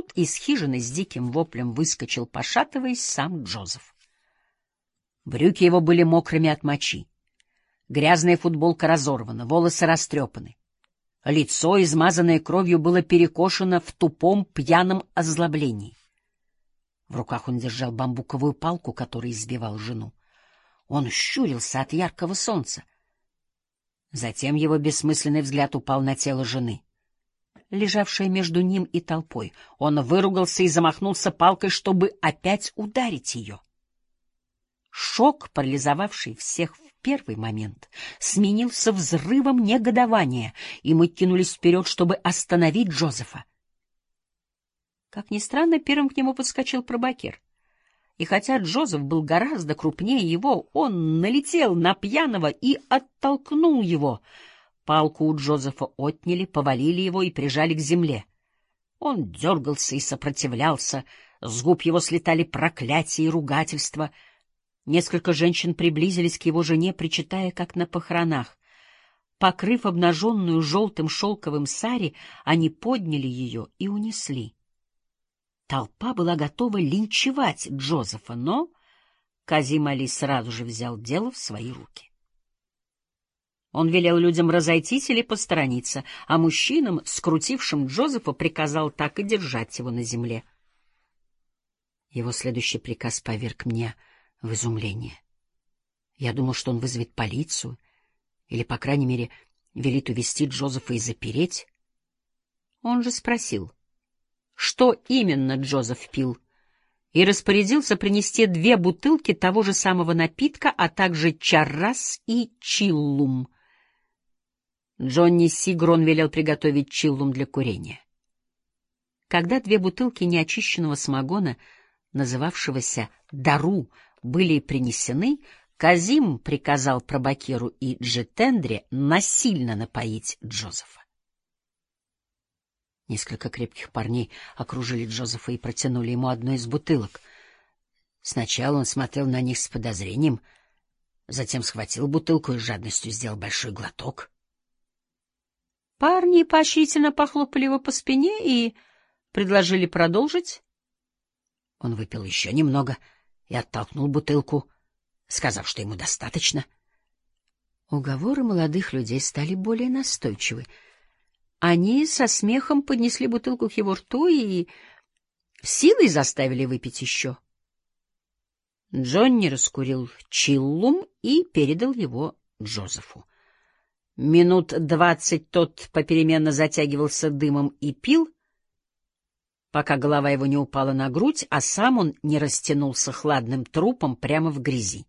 тут из хижины с диким воплем выскочил, пошатываясь, сам Джозеф. Брюки его были мокрыми от мочи. Грязная футболка разорвана, волосы растрепаны. Лицо, измазанное кровью, было перекошено в тупом пьяном озлоблении. В руках он держал бамбуковую палку, которой избивал жену. Он щурился от яркого солнца. Затем его бессмысленный взгляд упал на тело жены, лежавшее между ним и толпой. Он выругался и замахнулся палкой, чтобы опять ударить ее. Шок, парализовавший всех в первый момент, сменился взрывом негодования, и мы кинулись вперед, чтобы остановить Джозефа. Как ни странно, первым к нему подскочил пробакер. И хотя Джозеф был гораздо крупнее его, он налетел на пьяного и оттолкнул его. Палку у Джозефа отняли, повалили его и прижали к земле. Он дергался и сопротивлялся, с губ его слетали проклятия и ругательства. Несколько женщин приблизились к его жене, причитая, как на похоронах. Покрыв обнаженную желтым шелковым сари, они подняли ее и унесли. Толпа была готова линчевать Джозефа, но Казим Али сразу же взял дело в свои руки. Он велел людям разойтись или посторониться, а мужчинам, скрутившим Джозефа, приказал так и держать его на земле. Его следующий приказ поверг меня в изумление. Я думал, что он вызовет полицию или, по крайней мере, велит увести Джозефа и запереть. Он же спросил, что именно Джозеф пил, и распорядился принести 2 бутылки того же самого напитка, а также чаррас и чиллум. Джонни Сигрон велел приготовить чиллум для курения. Когда 2 бутылки неочищенного самогона, называвшегося «дару», были принесены, Казим приказал пробакеру и Джетендре насильно напоить Джозефа. Несколько крепких парней окружили Джозефа и протянули ему одну из бутылок. Сначала он смотрел на них с подозрением, затем схватил бутылку и с жадностью сделал большой глоток. Парни поощрительно похлопали его по спине и предложили продолжить. Он выпил еще немного и оттолкнул бутылку, сказав, что ему достаточно. Уговоры молодых людей стали более настойчивы. Они со смехом поднесли бутылку к его рту и силой заставили выпить еще. Джонни раскурил чиллум и передал его Джозефу. Минут 20 тот попеременно затягивался дымом и пил, пока голова его не упала на грудь, а сам он не растянулся хладным трупом прямо в грязи.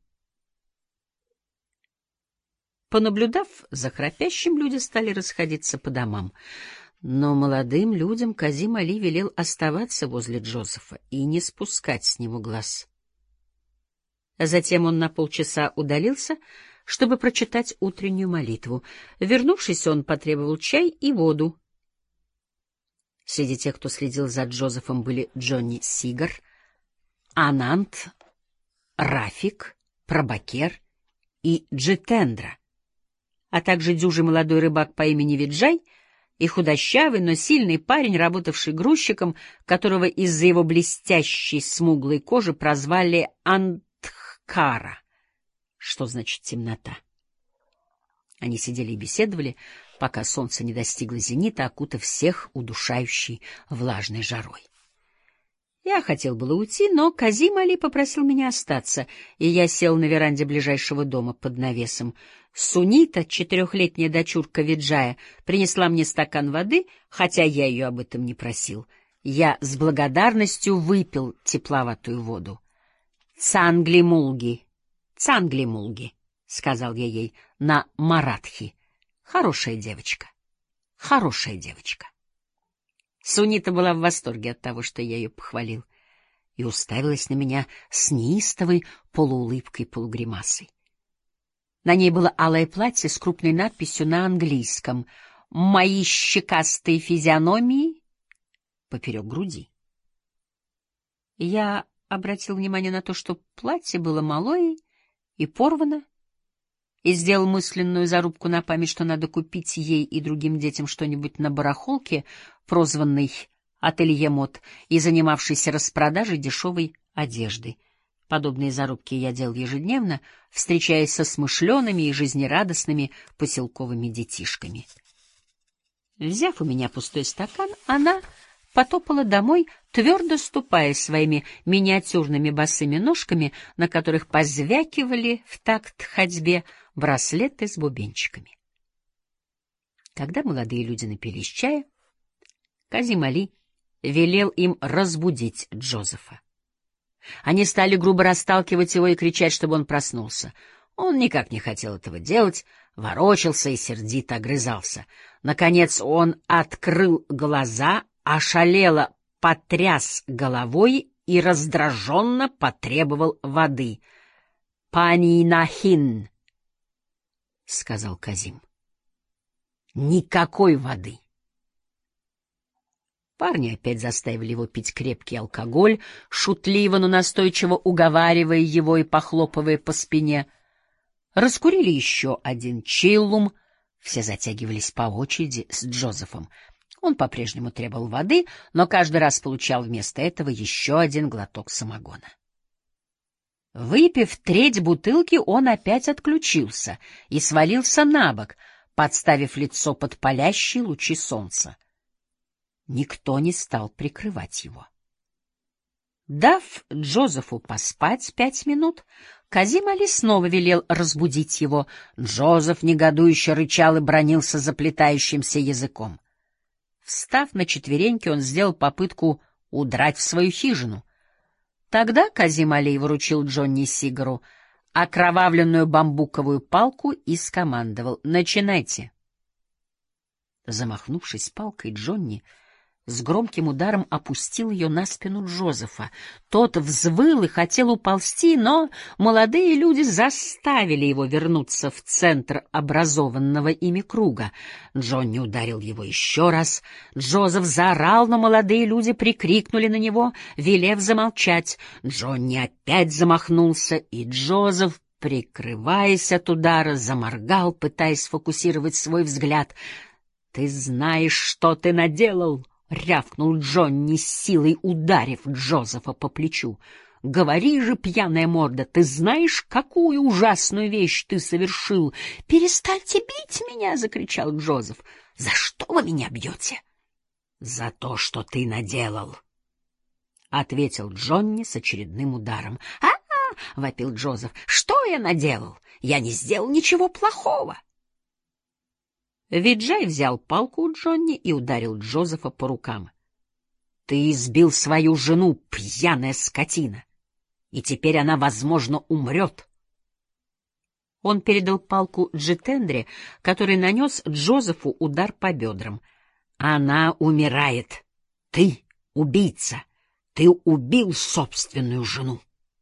Понаблюдав за храпящим, люди стали расходиться по домам. Но молодым людям Казим Али велел оставаться возле Джозефа и не спускать с него глаз. Затем он на полчаса удалился, чтобы прочитать утреннюю молитву. Вернувшись, он потребовал чай и воду. Среди тех, кто следил за Джозефом, были Джонни Сигар, Анант, Рафик, Пробакер и Джетендра, а также дюжий молодой рыбак по имени Виджай и худощавый, но сильный парень, работавший грузчиком, которого из-за его блестящей смуглой кожи прозвали Андхкара, что значит темнота. Они сидели и беседовали, пока солнце не достигло зенита, окутав всех удушающей влажной жарой. Я хотел было уйти, но Казим Али попросил меня остаться, и я сел на веранде ближайшего дома под навесом. Сунита, 4-летняя дочурка Виджая, принесла мне стакан воды, хотя я ее об этом не просил. Я с благодарностью выпил тепловатую воду. «Цангли-мулги, цангли-мулги», — сказал я ей на маратхи. «Хорошая девочка, хорошая девочка». Сунита была в восторге от того, что я ее похвалил, и уставилась на меня с неистовой полуулыбкой-полугримасой. На ней было алое платье с крупной надписью на английском «Мои щекастые физиономии» поперек груди. Я обратил внимание на то, что платье было малое и порвано, и сделал мысленную зарубку на память, что надо купить ей и другим детям что-нибудь на барахолке, прозванной ателье мод и занимавшийся распродажей дешевой одежды. Подобные зарубки я делал ежедневно, встречаясь со смышленными и жизнерадостными поселковыми детишками. Взяв у меня пустой стакан, она потопала домой, твердо ступая своими миниатюрными босыми ножками, на которых позвякивали в такт ходьбе браслеты с бубенчиками. Когда молодые люди напились чая, Казим Али велел им разбудить Джозефа. Они стали грубо расталкивать его и кричать, чтобы он проснулся. Он никак не хотел этого делать, ворочался и сердито огрызался. Наконец он открыл глаза, ошалело потряс головой и раздраженно потребовал воды. — Пани Нахин, — сказал Казим. — Никакой воды. Парни опять заставили его пить крепкий алкоголь, шутливо, но настойчиво уговаривая его и похлопывая по спине. Раскурили еще один чиллум, все затягивались по очереди с Джозефом. Он по-прежнему требовал воды, но каждый раз получал вместо этого еще один глоток самогона. Выпив треть бутылки, он опять отключился и свалился на бок, подставив лицо под палящие лучи солнца. Никто не стал прикрывать его. Дав Джозефу поспать 5 минут, Казим Али снова велел разбудить его. Джозеф негодующе рычал и бранился заплетающимся языком. Встав на четвереньки, он сделал попытку удрать в свою хижину. Тогда Казим Али вручил Джонни Сигару окровавленную бамбуковую палку и скомандовал: «Начинайте». Замахнувшись палкой, Джонни с громким ударом опустил ее на спину Джозефа. Тот взвыл и хотел уползти, но молодые люди заставили его вернуться в центр образованного ими круга. Джонни ударил его еще раз. Джозеф заорал, но молодые люди прикрикнули на него, велев замолчать. Джонни опять замахнулся, и Джозеф, прикрываясь от удара, заморгал, пытаясь сфокусировать свой взгляд. «Ты знаешь, что ты наделал!» — рявкнул Джонни, с силой ударив Джозефа по плечу. — Говори же, пьяная морда, ты знаешь, какую ужасную вещь ты совершил? — Перестаньте бить меня! — закричал Джозеф. — За что вы меня бьете? — За то, что ты наделал, — ответил Джонни с очередным ударом. — А-а! — вопил Джозеф. — Что я наделал? Я не сделал ничего плохого. Виджай взял палку у Джонни и ударил Джозефа по рукам. — Ты избил свою жену, пьяная скотина, и теперь она, возможно, умрет. Он передал палку Джитендре, который нанес Джозефу удар по бедрам. — Она умирает. Ты убийца. Ты убил собственную жену.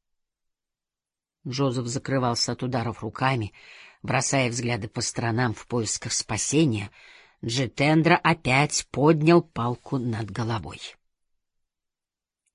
Джозеф закрывался от ударов руками, бросая взгляды по сторонам в поисках спасения. Джитендра опять поднял палку над головой.